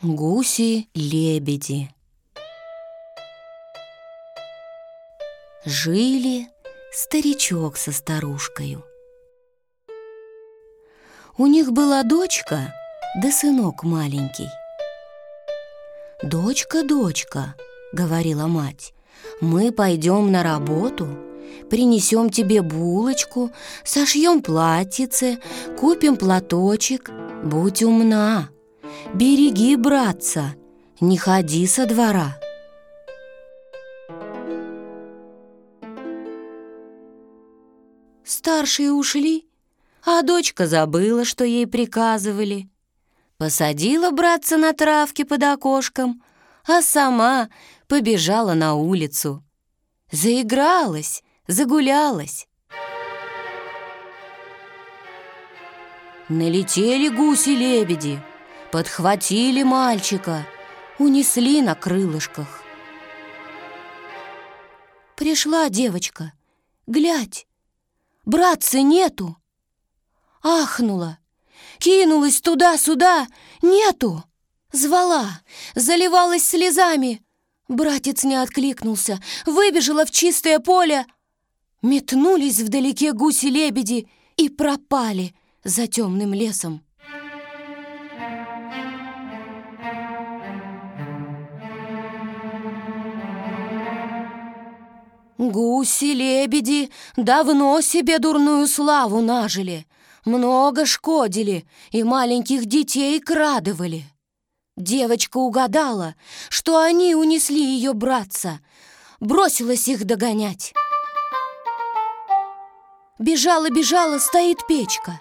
Гуси-лебеди. Жили старичок со старушкою. У них была дочка, да сынок маленький. «Дочка, дочка, — говорила мать, — мы пойдем на работу, принесем тебе булочку, сошьем платьице, купим платочек. Будь умна, береги братца, не ходи со двора». Старшие ушли, а дочка забыла, что ей приказывали. Посадила братца на травке под окошком, а сама побежала на улицу. Заигралась, загулялась. Налетели гуси-лебеди, подхватили мальчика, унесли на крылышках. Пришла девочка, глядь, братца нету. Ахнула, кинулась туда-сюда, нету. Звала, заливалась слезами. Братец не откликнулся, выбежала в чистое поле. Метнулись вдалеке гуси-лебеди и пропали за темным лесом. Гуси-лебеди давно себе дурную славу нажили, много шкодили и маленьких детей крадывали. Девочка угадала, что они унесли ее братца, бросилась их догонять. Бежала, стоит печка.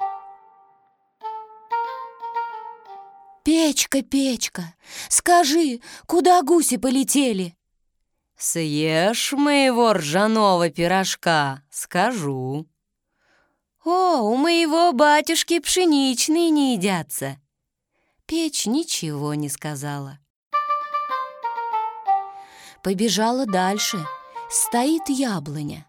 «Печка, печка, скажи, куда гуси полетели?» «Съешь моего ржаного пирожка, скажу». «О, у моего батюшки пшеничные не едятся». Печь ничего не сказала. Побежала дальше, стоит яблоня.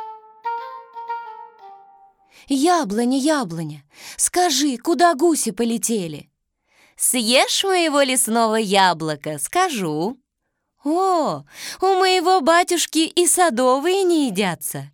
«Яблоня, яблоня, скажи, куда гуси полетели?» «Съешь моего лесного яблока, скажу». «О, у моего батюшки и садовые не едятся».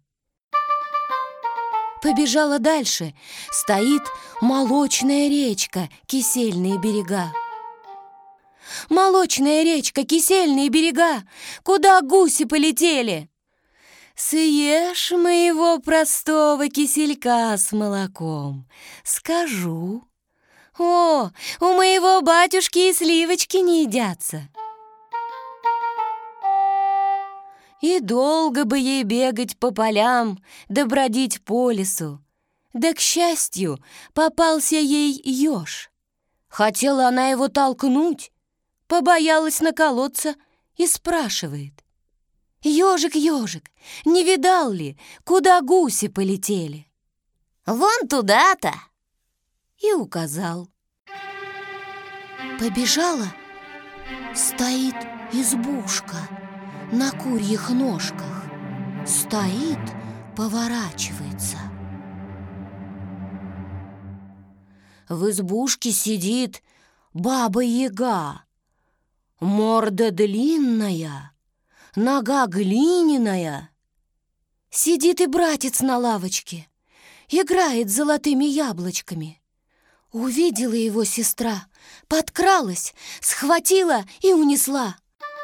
Побежала дальше, стоит молочная речка, кисельные берега. «Молочная речка, кисельные берега, куда гуси полетели?» «Съешь моего простого киселька с молоком, скажу». «О, у моего батюшки и сливочки не едятся». И долго бы ей бегать по полям, да бродить по лесу. Да, к счастью, попался ей еж. Хотела она его толкнуть, побоялась наколоться и спрашивает: «Ежик, ежик, не видал ли, куда гуси полетели?» «Вон туда-то!» И указал. Побежала, стоит избушка на курьих ножках, стоит, поворачивается. В избушке сидит баба-яга, морда длинная, нога глиняная. Сидит и братец на лавочке, играет с золотыми яблочками. Увидела его сестра, подкралась, схватила и унесла.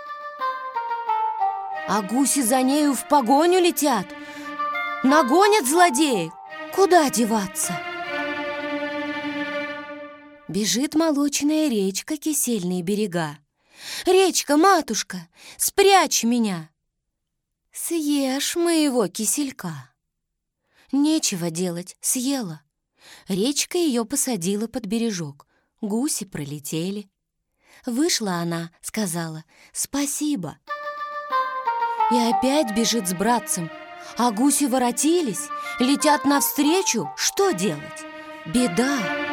А гуси за нею в погоню летят. Нагонят злодеи. Куда деваться? Бежит молочная речка, кисельные берега. «Речка, матушка, спрячь меня!» «Съешь моего киселька». Нечего делать, съела. Речка ее посадила под бережок. Гуси пролетели. Вышла она, сказала «спасибо». И опять бежит с братцем, а гуси воротились, летят навстречу. Что делать? Беда.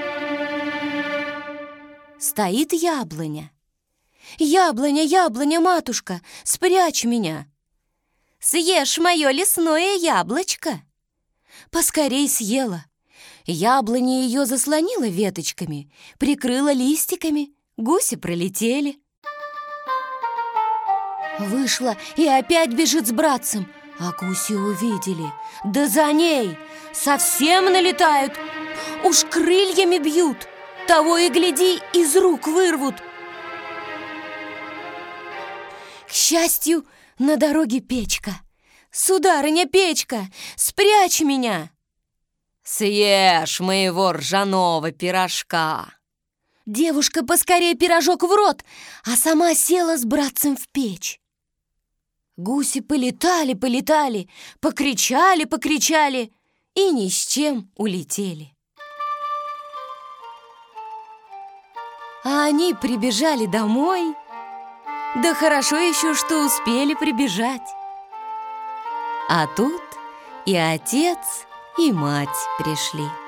Стоит яблоня. «Яблоня, яблоня, матушка, спрячь меня». «Съешь мое лесное яблочко». Поскорей съела. Яблоня ее заслонила веточками, прикрыла листиками. гуси пролетели. Вышла и опять бежит с братцем, а гуси увидели, да за ней совсем налетают. Уж крыльями бьют, того и гляди, из рук вырвут. К счастью, на дороге печка. Сударыня, печка, спрячь меня. Съешь моего ржаного пирожка. Девушка поскорее пирожок в рот, а сама села с братцем в печь. Гуси полетали, покричали и ни с чем улетели. А они прибежали домой. Да хорошо еще, что успели прибежать. А тут и отец, и мать пришли.